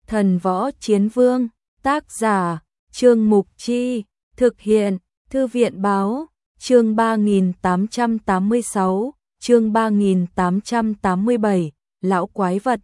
Thần Võ Chiến Vương, tác giả, Trương Mục Chi, thực hiện, Thư viện Báo, chương 3886, chương 3887, Lão Quái Vật.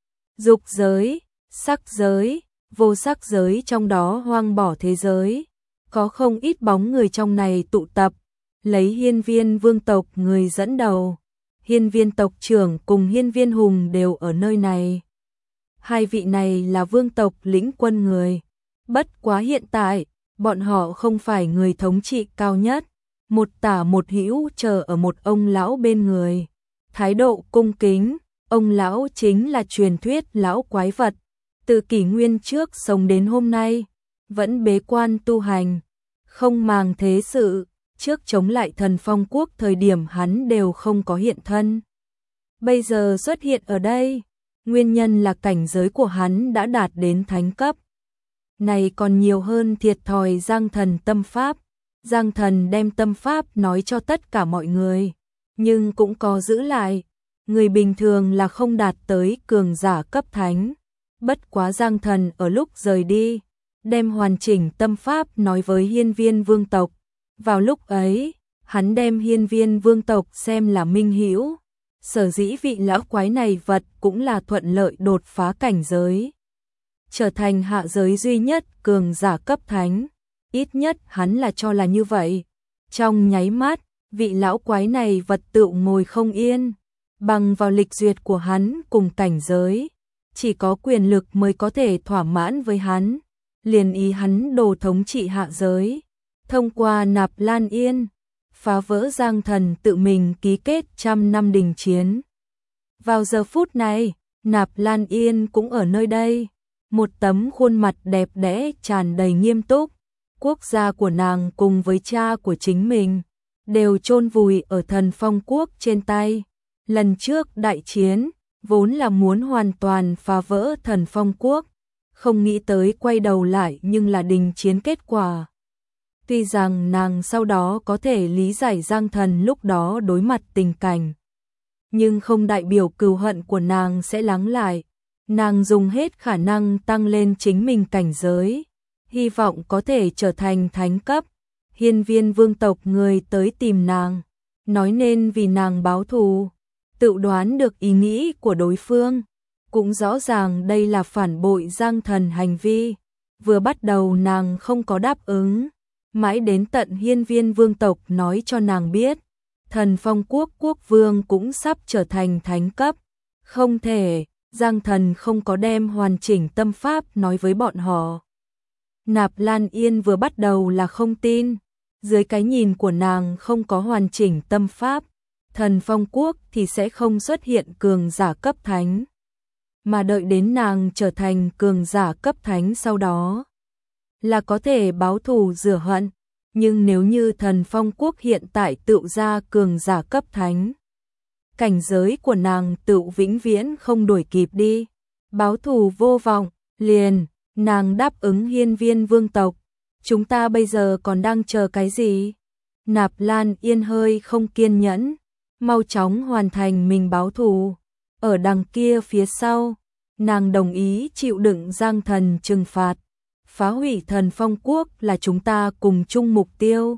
Dục giới, sắc giới, vô sắc giới, trong đó hoang bỏ thế giới. Có không ít bóng người trong này tụ tập, lấy Hiên Viên vương tộc người dẫn đầu. Hiên Viên tộc trưởng cùng Hiên Viên Hùng đều ở nơi này. Hai vị này là vương tộc lĩnh quân người. Bất quá hiện tại, bọn họ không phải người thống trị cao nhất. Một tả một hữu chờ ở một ông lão bên người. Thái độ cung kính, ông lão chính là truyền thuyết lão quái vật. Từ kỷ nguyên trước sống đến hôm nay, vẫn bế quan tu hành, không màng thế sự. Trước chống lại Thần Phong quốc thời điểm hắn đều không có hiện thân. Bây giờ xuất hiện ở đây, nguyên nhân là cảnh giới của hắn đã đạt đến thánh cấp. Này còn nhiều hơn thiệt thòi Giang Thần tâm pháp. Giang Thần đem tâm pháp nói cho tất cả mọi người, nhưng cũng có giữ lại. Người bình thường là không đạt tới cường giả cấp thánh. Bất quá Giang Thần ở lúc rời đi, đem hoàn chỉnh tâm pháp nói với Hiên Viên vương tộc. Vào lúc ấy, hắn đem Hiên Viên vương tộc xem là minh hữu. Sở dĩ vị lão quái này vật cũng là thuận lợi đột phá cảnh giới, trở thành hạ giới duy nhất cường giả cấp thánh. Ít nhất hắn là cho là như vậy. Trong nháy mắt, vị lão quái này vật tựu ngồi không yên. Bằng vào lịch duyệt của hắn cùng cảnh giới, chỉ có quyền lực mới có thể thỏa mãn với hắn. Liền ý hắn đồ thống trị hạ giới, thông qua Nạp Lan Yên, phá vỡ Giang Thần tự mình ký kết 100 năm đình chiến. Vào giờ phút này, Nạp Lan Yên cũng ở nơi đây. Một tấm khuôn mặt đẹp đẽ tràn đầy nghiêm túc. Quốc gia của nàng cùng với cha của chính mình đều chôn vùi ở Thần Phong quốc trên tay. Lần trước đại chiến, vốn là muốn hoàn toàn phá vỡ Thần Phong quốc. Không nghĩ tới quay đầu lại nhưng là đình chiến kết quả. Tuy rằng nàng sau đó có thể lý giải Giang Thần lúc đó đối mặt tình cảnh, nhưng không đại biểu cừu hận của nàng sẽ lắng lại. Nàng dùng hết khả năng tăng lên chính mình cảnh giới, hy vọng có thể trở thành thánh cấp. Hiên Viên vương tộc người tới tìm nàng, nói nên vì nàng báo thù. Tự đoán được ý nghĩ của đối phương, cũng rõ ràng đây là phản bội Giang Thần hành vi. Vừa bắt đầu nàng không có đáp ứng, mãi đến tận Hiên Viên vương tộc nói cho nàng biết, Thần Phong quốc quốc vương cũng sắp trở thành thánh cấp. Không thể, Giang Thần không có đem hoàn chỉnh tâm pháp nói với bọn họ. Nạp Lan Yên vừa bắt đầu là không tin, dưới cái nhìn của nàng không có hoàn chỉnh tâm pháp, Thần Phong quốc thì sẽ không xuất hiện cường giả cấp thánh. Mà đợi đến nàng trở thành cường giả cấp thánh sau đó, là có thể báo thù rửa hận. Nhưng nếu như Thần Phong quốc hiện tại tựu ra cường giả cấp thánh, cảnh giới của nàng tựu vĩnh viễn không đuổi kịp đi. Báo thù vô vọng, liền, nàng đáp ứng Hiên Viên vương tộc. Chúng ta bây giờ còn đang chờ cái gì? Nạp Lan Yên hơi không kiên nhẫn, mau chóng hoàn thành mình báo thù. Ở đằng kia phía sau, nàng đồng ý chịu đựng Giang Thần trừng phạt. Phá hủy Thần Phong quốc là chúng ta cùng chung mục tiêu.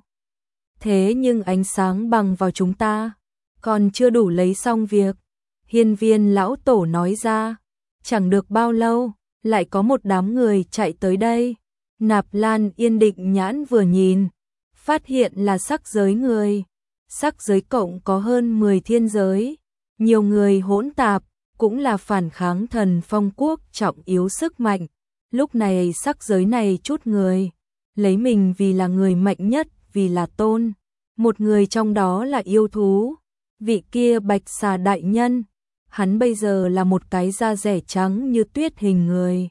Thế nhưng ánh sáng bằng vào chúng ta còn chưa đủ lấy xong việc. Hiên Viên lão tổ nói ra. Chẳng được bao lâu, lại có một đám người chạy tới đây. Nạp Lan Yên định nhãn vừa nhìn, phát hiện là sắc giới người. Sắc giới cộng có hơn 10 thiên giới. Nhiều người hỗn tạp, cũng là phản kháng Thần Phong quốc trọng yếu sức mạnh. Lúc này sắc giới này chút người, lấy mình vì là người mạnh nhất, vì là tôn. Một người trong đó là yêu thú, vị kia Bạch Xà đại nhân. Hắn bây giờ là một cái da rẻ trắng như tuyết hình người.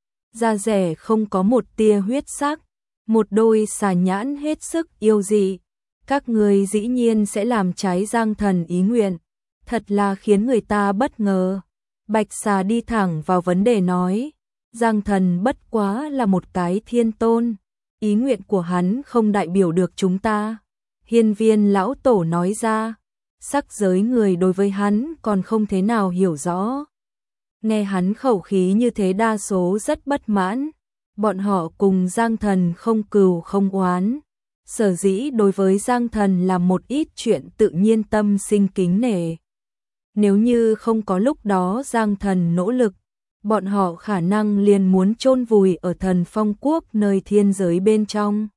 Da rẻ không có một tia huyết sắc, một đôi xà nhãn hết sức yêu dị. Các người dĩ nhiên sẽ làm trái Giang Thần ý nguyện, thật là khiến người ta bất ngờ. Bạch Xà đi thẳng vào vấn đề nói, Giang Thần bất quá là một cái thiên tôn, ý nguyện của hắn không đại biểu được chúng ta. Hiên Viên lão tổ nói ra, sắc giới người đối với hắn còn không thế nào hiểu rõ. Nghe hắn khẩu khí như thế đa số rất bất mãn, bọn họ cùng Giang Thần không cừu không oán. Sở dĩ đối với Giang Thần là một ít chuyện tự nhiên tâm sinh kính nể. Nếu như không có lúc đó Giang Thần nỗ lực, bọn họ khả năng liền muốn chôn vùi ở Thần Phong Quốc nơi thiên giới bên trong.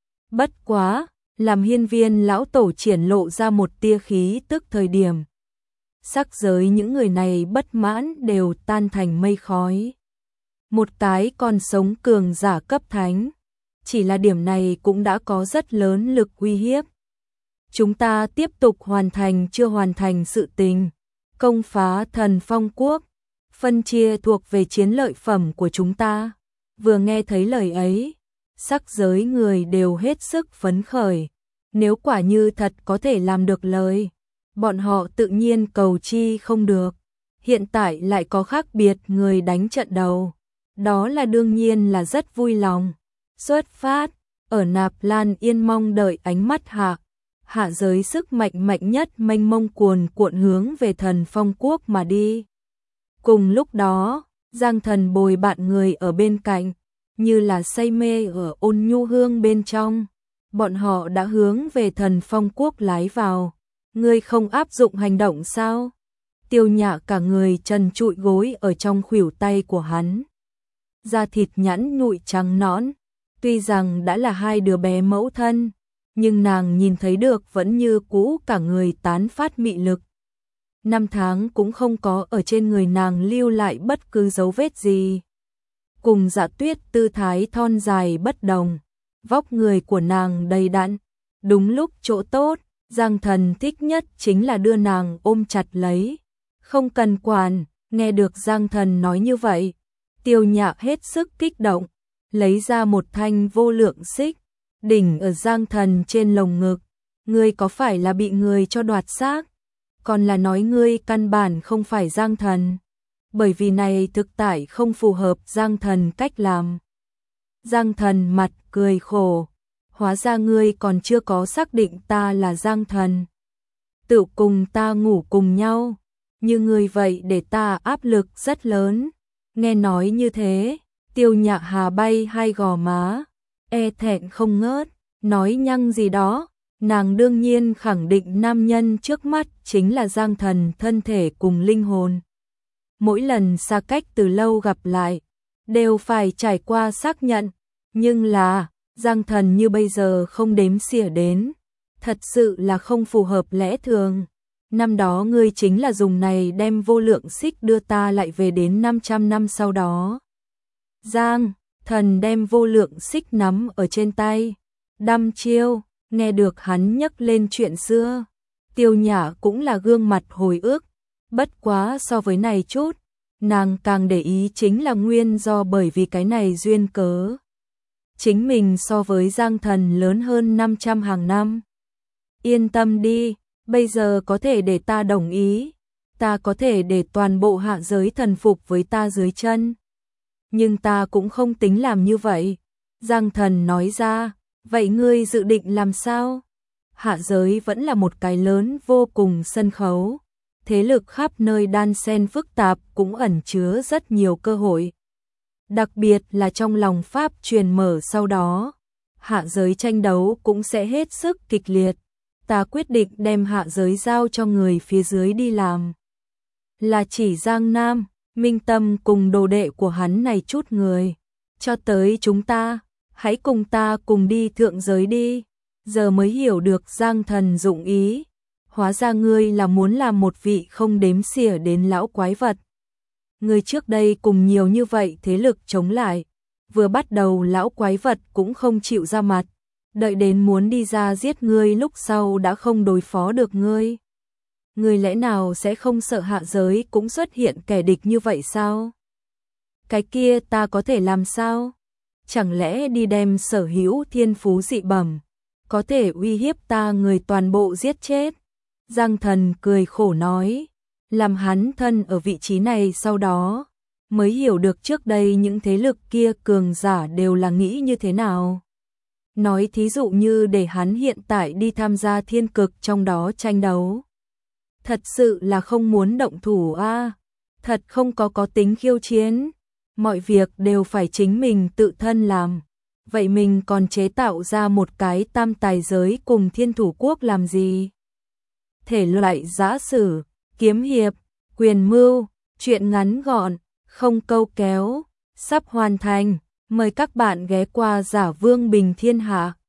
Bất quá, làm hiên viên lão tổ triển lộ ra một tia khí tức thời điểm. Sắc giới những người này bất mãn đều tan thành mây khói. Một cái còn sống cường giả cấp thánh. Chỉ là điểm này cũng đã có rất lớn lực uy hiếp. Chúng ta tiếp tục hoàn thành chưa hoàn thành sự tình. Công phá Thần Phong Quốc. Phân chia thuộc về chiến lợi phẩm của chúng ta. Vừa nghe thấy lời ấy, sắc giới người đều hết sức phấn khởi. Nếu quả như thật có thể làm được lời, bọn họ tự nhiên cầu chi không được. Hiện tại lại có khác biệt người đánh trận đầu. Đó là đương nhiên là rất vui lòng. Xuất phát, ở Nạp Lan Yên mong đợi ánh mắt hạ giới sức mạnh mạnh nhất mênh mông cuồn cuộn hướng về Thần Phong Quốc mà đi. Cùng lúc đó, Giang Thần bồi bạn người ở bên cạnh, như là say mê ở ôn nhu hương bên trong. Bọn họ đã hướng về Thần Phong Quốc lái vào. Ngươi không áp dụng hành động sao? Tiêu Nhã cả người trần trụi gối ở trong khuỷu tay của hắn. Da thịt nhẵn nhụi trắng nõn. Tuy rằng đã là hai đứa bé mẫu thân, nhưng nàng nhìn thấy được vẫn như cũ cả người tán phát mị lực. 5 tháng cũng không có ở trên người nàng lưu lại bất cứ dấu vết gì. Cùng Dạ Tuyết tư thái thon dài bất đồng, vóc người của nàng đầy đặn, đúng lúc chỗ tốt. Giang Thần thích nhất chính là đưa nàng ôm chặt lấy, không cần quản. Nghe được Giang Thần nói như vậy, Tiêu Nhã hết sức kích động, lấy ra một thanh vô lượng xích, đỉnh ở Giang Thần trên lồng ngực. Ngươi có phải là bị người cho đoạt xác? Còn là nói ngươi căn bản không phải Giang Thần? Bởi vì này thực tại không phù hợp Giang Thần cách làm. Giang Thần mặt cười khổ. Hóa ra ngươi còn chưa có xác định ta là Giang Thần. Tự cùng ta ngủ cùng nhau. Như ngươi vậy để ta áp lực rất lớn. Nghe nói như thế, Tiêu Nhã hà bay hai gò má, e thẹn không ngớt, nói nhăng gì đó. Nàng đương nhiên khẳng định nam nhân trước mắt chính là Giang Thần thân thể cùng linh hồn. Mỗi lần xa cách từ lâu gặp lại, đều phải trải qua xác nhận. Nhưng là, Giang Thần như bây giờ không đếm xỉa đến. Thật sự là không phù hợp lẽ thường. Năm đó ngươi chính là dùng này đem vô lượng xích đưa ta lại về đến 500 năm sau đó. Giang Thần đem vô lượng xích nắm ở trên tay. Đăm chiêu, nghe được hắn nhắc lên chuyện xưa. Tiêu Nhã cũng là gương mặt hồi ức. Bất quá so với này chút, nàng càng để ý chính là nguyên do bởi vì cái này duyên cớ. Chính mình so với Giang Thần lớn hơn 500 hàng năm. Yên tâm đi, bây giờ có thể để ta đồng ý. Ta có thể để toàn bộ hạ giới thần phục với ta dưới chân. Nhưng ta cũng không tính làm như vậy. Giang Thần nói ra, vậy ngươi dự định làm sao? Hạ giới vẫn là một cái lớn vô cùng sân khấu. Thế lực khắp nơi đan xen phức tạp cũng ẩn chứa rất nhiều cơ hội. Đặc biệt là trong lòng Pháp truyền mở sau đó, hạ giới tranh đấu cũng sẽ hết sức kịch liệt. Ta quyết định đem hạ giới giao cho người phía dưới đi làm. Là chỉ Giang Nam, Minh Tâm cùng đồ đệ của hắn này chút người. Cho tới chúng ta, hãy cùng ta cùng đi thượng giới đi. Giờ mới hiểu được Giang Thần dụng ý. Hóa ra ngươi là muốn làm một vị không đếm xỉa đến lão quái vật. Ngươi trước đây cùng nhiều như vậy thế lực chống lại. Vừa bắt đầu lão quái vật cũng không chịu ra mặt. Đợi đến muốn đi ra giết ngươi lúc sau đã không đối phó được ngươi. Ngươi lẽ nào sẽ không sợ hạ giới cũng xuất hiện kẻ địch như vậy sao? Cái kia ta có thể làm sao? Chẳng lẽ đi đem sở hữu thiên phú dị bẩm, có thể uy hiếp ta người toàn bộ giết chết? Giang Thần cười khổ nói, làm hắn thân ở vị trí này sau đó, mới hiểu được trước đây những thế lực kia cường giả đều là nghĩ như thế nào. Nói thí dụ như để hắn hiện tại đi tham gia thiên cực trong đó tranh đấu. Thật sự là không muốn động thủ a. Thật không có tính khiêu chiến, mọi việc đều phải chính mình tự thân làm. Vậy mình còn chế tạo ra một cái tam tài giới cùng Thiên Thủ Quốc làm gì? Thể loại giã sử, kiếm hiệp, quyền mưu, truyện ngắn gọn, không câu kéo, sắp hoàn thành. Mời các bạn ghé qua Giả Vương Bình Thiên Hạ.